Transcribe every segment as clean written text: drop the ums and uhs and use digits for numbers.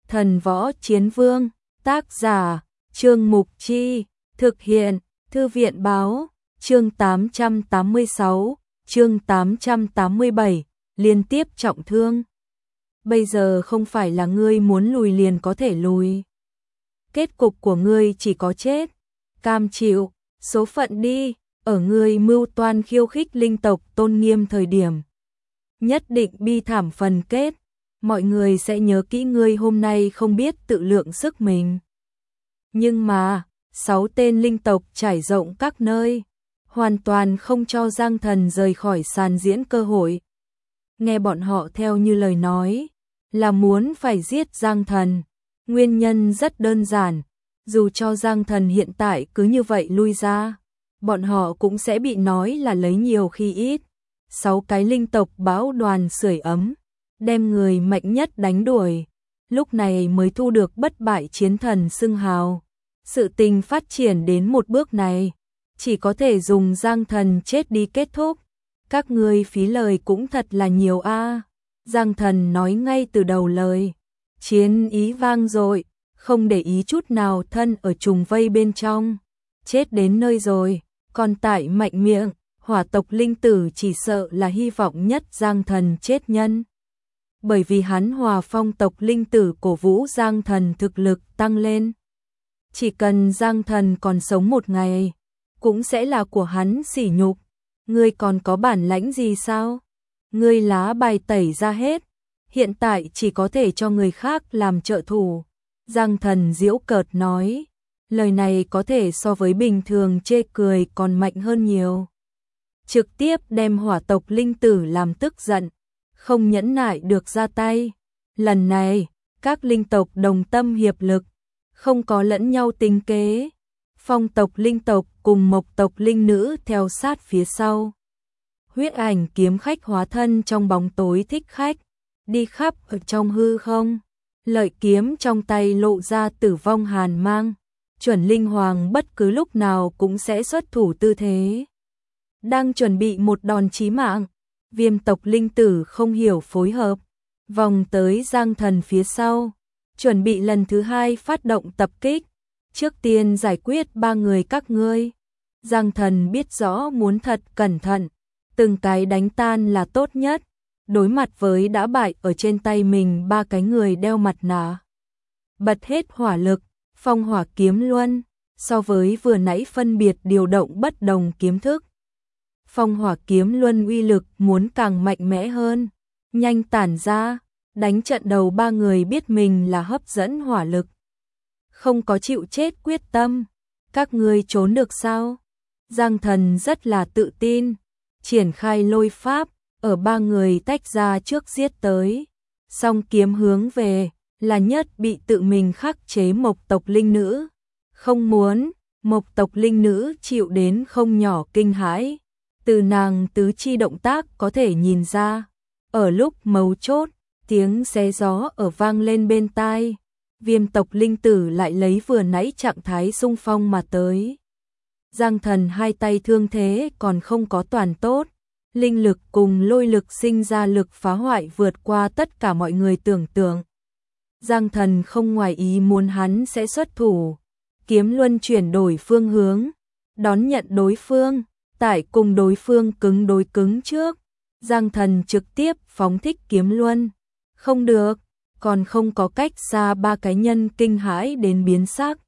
Thần Võ Chiến Vương, tác giả, Trương Mục Chi, thực hiện, Thư viện Báo, chương 886, chương 887, liên tiếp trọng thương. Bây giờ không phải là ngươi muốn lùi liền có thể lùi. Kết cục của ngươi chỉ có chết, cam chịu, số phận đi, ở ngươi mưu toan khiêu khích linh tộc tôn nghiêm thời điểm. Nhất định bi thảm phần kết, mọi người sẽ nhớ kỹ ngươi hôm nay không biết tự lượng sức mình. Nhưng mà, 6 tên linh tộc trải rộng các nơi, hoàn toàn không cho Giang Thần rời khỏi sàn diễn cơ hội. Nghe bọn họ theo như lời nói, là muốn phải giết Giang Thần. Nguyên nhân rất đơn giản, dù cho Giang Thần hiện tại cứ như vậy lui ra, bọn họ cũng sẽ bị nói là lấy nhiều khi ít. 6 cái linh tộc bão đoàn sưởi ấm, đem người mạnh nhất đánh đuổi, lúc này mới thu được bất bại chiến thần xưng hào. Sự tình phát triển đến một bước này, chỉ có thể dùng Giang Thần chết đi kết thúc. Các ngươi phí lời cũng thật là nhiều a. Giang Thần nói ngay từ đầu lời, chiến ý vang dội, không để ý chút nào thân ở trùng vây bên trong. Chết đến nơi rồi, còn tại mạnh miệng, hỏa tộc linh tử chỉ sợ là hy vọng nhất Giang Thần chết nhân. Bởi vì hắn hòa phong tộc linh tử cổ vũ Giang Thần thực lực tăng lên. Chỉ cần Giang Thần còn sống một ngày, cũng sẽ là của hắn sỉ nhục. Ngươi còn có bản lãnh gì sao? Ngươi lá bài tẩy ra hết, hiện tại chỉ có thể cho người khác làm trợ thủ. Giang Thần giễu cợt nói, lời này có thể so với bình thường chê cười còn mạnh hơn nhiều. Trực tiếp đem hỏa tộc linh tử làm tức giận, không nhẫn nại được ra tay. Lần này, các linh tộc đồng tâm hiệp lực, không có lẫn nhau tính kế. Phong tộc linh tộc cùng mộc tộc linh nữ theo sát phía sau. Huyết ảnh kiếm khách hóa thân trong bóng tối thích khách, đi khắp ở trong hư không. Lợi kiếm trong tay lộ ra tử vong hàn mang, chuẩn linh hoàng bất cứ lúc nào cũng sẽ xuất thủ tư thế. Đang chuẩn bị một đòn chí mạng, Viêm tộc linh tử không hiểu phối hợp, vòng tới Giang Thần phía sau, chuẩn bị lần thứ 2 phát động tập kích. Trước tiên giải quyết 3 người các ngươi. Giang Thần biết rõ muốn thật cẩn thận, từng cái đánh tan là tốt nhất. Đối mặt với đã bại ở trên tay mình 3 cái người đeo mặt nạ. Bật hết hỏa lực, phong hỏa kiếm luân, so với vừa nãy phân biệt điều động bất đồng kiếm thức. Phong hỏa kiếm luân uy lực muốn càng mạnh mẽ hơn, nhanh tản ra, đánh trận đầu 3 người biết mình là hấp dẫn hỏa lực. Không có chịu chết quyết tâm, các ngươi trốn được sao? Giang Thần rất là tự tin, triển khai lôi pháp, ở 3 người tách ra trước giết tới. Song kiếm hướng về, là nhất bị tự mình khắc chế mộc tộc linh nữ. Không muốn, mộc tộc linh nữ chịu đến không nhỏ kinh hãi. Từ nàng tứ chi động tác có thể nhìn ra. Ở lúc mấu chốt, tiếng xé gió ở vang lên bên tai. Viêm tộc linh tử lại lấy vừa nãy trạng thái xung phong mà tới. Giang Thần hai tay thương thế còn không có toàn tốt. Linh lực cùng lôi lực sinh ra lực phá hoại vượt qua tất cả mọi người tưởng tượng. Giang Thần không ngoài ý muốn hắn sẽ xuất thủ. Kiếm luân chuyển đổi phương hướng, đón nhận đối phương, tại cùng đối phương cứng đối cứng trước. Giang Thần trực tiếp phóng thích kiếm luân. Không được, còn không có cách xa 3 cái nhân kinh hãi đến biến sắc.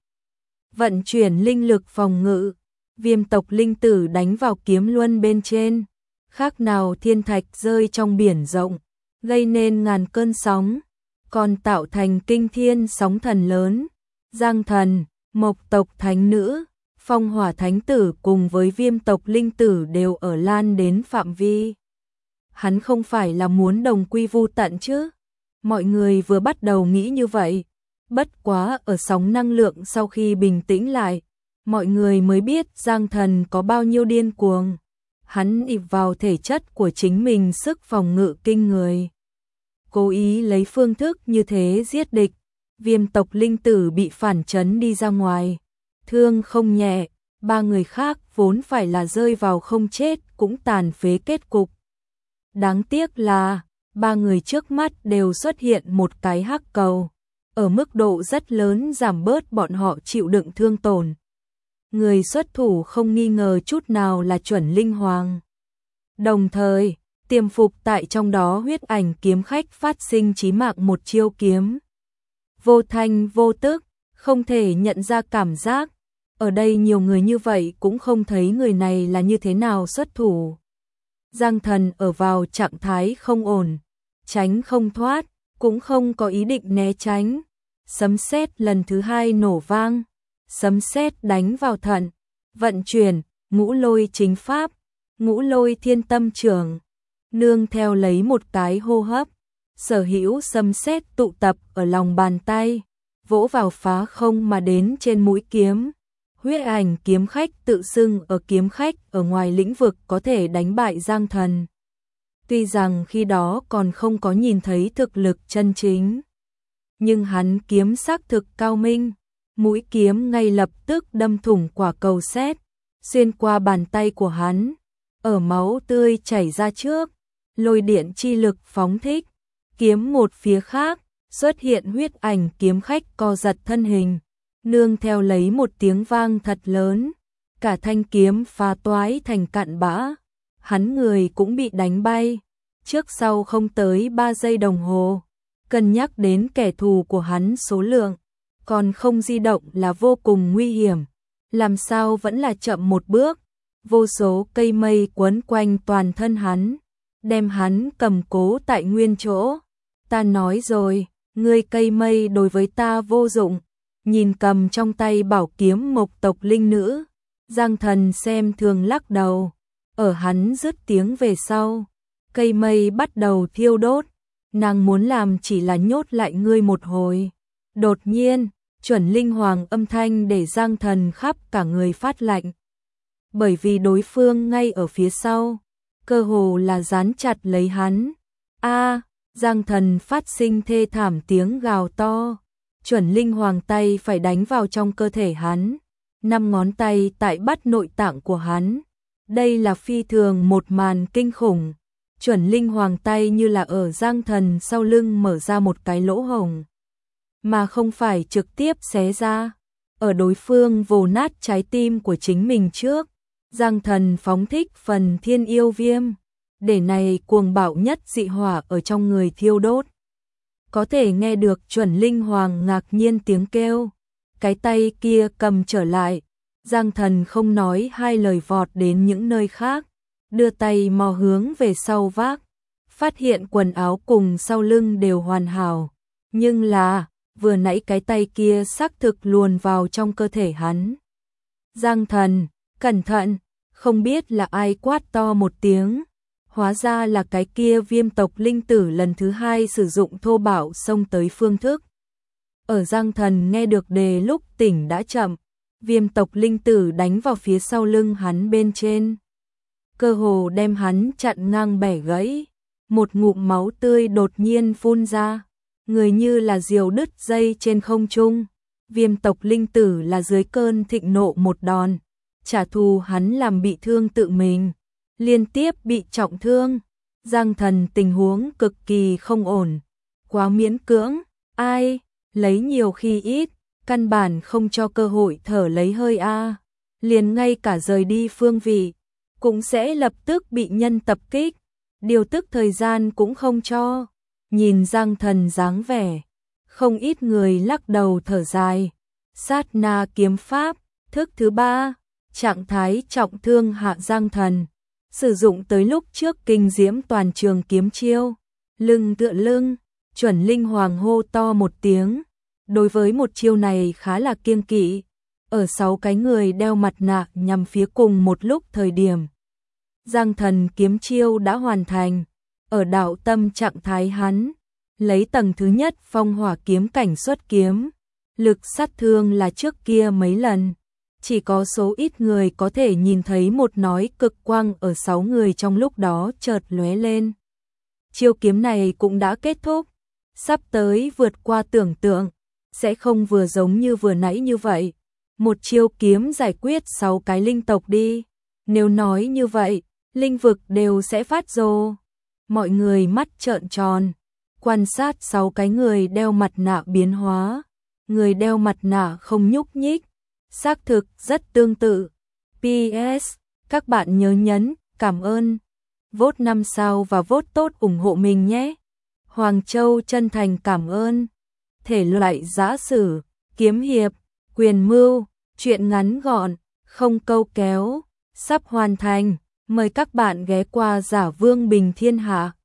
Vận chuyển linh lực phòng ngự, viêm tộc linh tử đánh vào kiếm luân bên trên. Khác nào thiên thạch rơi trong biển rộng, gây nên ngàn cơn sóng, còn tạo thành kinh thiên sóng thần lớn. Giang Thần, mộc tộc thánh nữ, phong hỏa thánh tử cùng với viêm tộc linh tử đều ở lan đến phạm vi. Hắn không phải là muốn đồng quy vu tận chứ? Mọi người vừa bắt đầu nghĩ như vậy. Bất quá ở sóng năng lượng sau khi bình tĩnh lại, mọi người mới biết Giang Thần có bao nhiêu điên cuồng. Hắn ỷ vào thể chất của chính mình sức phòng ngự kinh người. Cố ý lấy phương thức như thế giết địch. Viêm tộc linh tử bị phản chấn đi ra ngoài. Thương không nhẹ, 3 người khác vốn phải là rơi vào không chết cũng tàn phế kết cục. Đáng tiếc là 3 người trước mắt đều xuất hiện một cái hắc cầu. ở mức độ rất lớn giảm bớt bọn họ chịu đựng thương tổn. Người xuất thủ không nghi ngờ chút nào là Chuẩn Linh Hoàng. Đồng thời, tiềm phục tại trong đó huyết ảnh kiếm khách phát sinh chí mạng một chiêu kiếm. Vô thanh vô tức, không thể nhận ra cảm giác. Ở đây nhiều người như vậy cũng không thấy người này là như thế nào xuất thủ. Giang Thần ở vào trạng thái không ổn, tránh không thoát, cũng không có ý định né tránh. Sấm sét lần thứ hai nổ vang, sấm sét đánh vào thận, vận chuyển, ngũ lôi chính pháp, ngũ lôi thiên tâm trưởng. Nương theo lấy một cái hô hấp, sở hữu sấm sét tụ tập ở lòng bàn tay, vỗ vào phá không mà đến trên mũi kiếm. Huyết ảnh kiếm khách tự xưng ở kiếm khách ở ngoài lĩnh vực có thể đánh bại Giang Thần. Tuy rằng khi đó còn không có nhìn thấy thực lực chân chính, nhưng hắn kiếm xác thực cao minh, mũi kiếm ngay lập tức đâm thủng quả cầu sét, xuyên qua bàn tay của hắn, ở máu tươi chảy ra trước, lôi điện chi lực phóng thích, kiếm một phía khác, xuất hiện huyết ảnh kiếm khách co giật thân hình, nương theo lấy một tiếng vang thật lớn, cả thanh kiếm phá toái thành cặn bã, hắn người cũng bị đánh bay, trước sau không tới 3 giây đồng hồ. Cân nhắc đến kẻ thù của hắn số lượng, còn không di động là vô cùng nguy hiểm, làm sao vẫn là chậm một bước. Vô số cây mây quấn quanh toàn thân hắn, đem hắn cầm cố tại nguyên chỗ. Ta nói rồi, ngươi cây mây đối với ta vô dụng. Nhìn cầm trong tay bảo kiếm mộc tộc linh nữ, Giang Thần xem thường lắc đầu. Ở hắn dứt tiếng về sau, cây mây bắt đầu thiêu đốt. Nàng muốn làm chỉ là nhốt lại ngươi một hồi. Đột nhiên, Chuẩn Linh Hoàng âm thanh để Giang Thần khắp cả người phát lạnh. Bởi vì đối phương ngay ở phía sau, cơ hồ là dán chặt lấy hắn. Giang Thần phát sinh thê thảm tiếng gào to. Chuẩn Linh Hoàng tay phải đánh vào trong cơ thể hắn, 5 ngón tay tại bắt nội tạng của hắn. Đây là phi thường một màn kinh khủng. Chuẩn Linh Hoàng tay như là ở Giang Thần sau lưng mở ra một cái lỗ hổng, mà không phải trực tiếp xé ra. Ở đối phương vồ nát trái tim của chính mình trước, Giang Thần phóng thích phần thiên yêu viêm, để này cuồng bạo nhất dị hỏa ở trong người thiêu đốt. Có thể nghe được Chuẩn Linh Hoàng ngạc nhiên tiếng kêu, cái tay kia cầm trở lại. Giang Thần không nói hai lời vọt đến những nơi khác, đưa tay mò hướng về sau vác, phát hiện quần áo cùng sau lưng đều hoàn hảo, nhưng là vừa nãy cái tay kia xác thực luồn vào trong cơ thể hắn. Giang Thần, cẩn thận, không biết là ai quát to một tiếng, hóa ra là cái kia Viêm tộc linh tử lần thứ hai sử dụng thô bạo xông tới phương thức. Ở Giang Thần nghe được đề lúc tỉnh đã chậm, Viêm tộc linh tử đánh vào phía sau lưng hắn bên trên, cơ hồ đem hắn chặn ngang bẻ gãy. Một ngụm máu tươi đột nhiên phun ra, người như là diều đứt dây trên không trung. Viêm tộc linh tử là dưới cơn thịnh nộ một đòn, trả thù hắn làm bị thương tự mình, liên tiếp bị trọng thương. Giang Thần tình huống cực kỳ không ổn, quá miễn cưỡng, lấy nhiều khi ít, căn bản không cho cơ hội thở lấy hơi liền ngay cả rời đi phương vị, cũng sẽ lập tức bị nhân tập kích, điều tức thời gian cũng không cho. Nhìn Giang Thần dáng vẻ, không ít người lắc đầu thở dài. Sát na kiếm pháp, thức thứ 3, trạng thái trọng thương hạ Giang Thần, sử dụng tới lúc trước kinh diễm toàn trường kiếm chiêu, lưng tựa lưng. Chuẩn Linh Hoàng hô to một tiếng, đối với một chiêu này khá là kiêng kỵ. Ở 6 cái người đeo mặt nạ nhằm phía cùng một lúc thời điểm, Giang Thần kiếm chiêu đã hoàn thành. Ở đạo tâm trạng thái hắn, lấy tầng thứ nhất phong hỏa kiếm cảnh xuất kiếm, lực sát thương là trước kia mấy lần. Chỉ có số ít người có thể nhìn thấy một nói cực quang ở 6 người trong lúc đó chợt lóe lên. Chiêu kiếm này cũng đã kết thúc, sắp tới vượt qua tưởng tượng, sẽ không vừa giống như vừa nãy như vậy. Một chiêu kiếm giải quyết 6 cái linh tộc đi. Nếu nói như vậy, linh vực đều sẽ phát rồ. Mọi người mắt trợn tròn, Quan sát 6 cái người đeo mặt nạ biến hóa. Người đeo mặt nạ không nhúc nhích. Xác thực rất tương tự. PS, các bạn nhớ nhấn cảm ơn, vote 5 sao và vote tốt ủng hộ mình nhé. Hoàng Châu chân thành cảm ơn. Thể loại giã sử, kiếm hiệp, quyền mưu, truyện ngắn gọn, không câu kéo, sắp hoàn thành. Mời các bạn ghé qua Giả Vương Bình Thiên Hạ.